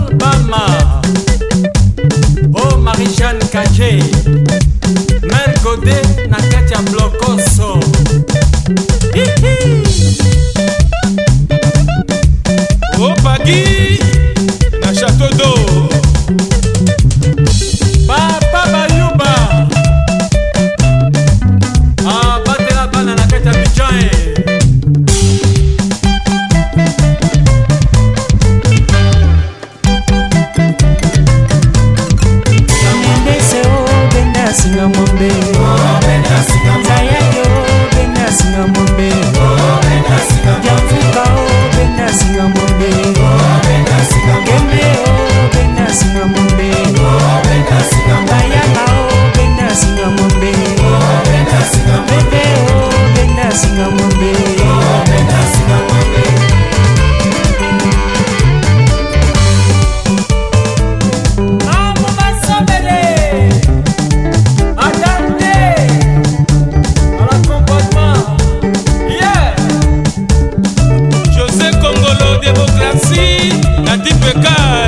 Bama, oh Marie-Jeanne Kaje, Mère Godé na kati ya blokoso. Oh Pagui na Château d'Eau. Papa Bayuba, ah batela bana na kati ya Bijan. Singa mombe, Zaya yo bena singa mombe, Jamfuka o bena singa mombe, Kembe o bena singa mombe, Bayaka o bena singa mombe, Bebe o bena singa mombe. Démocratie, la type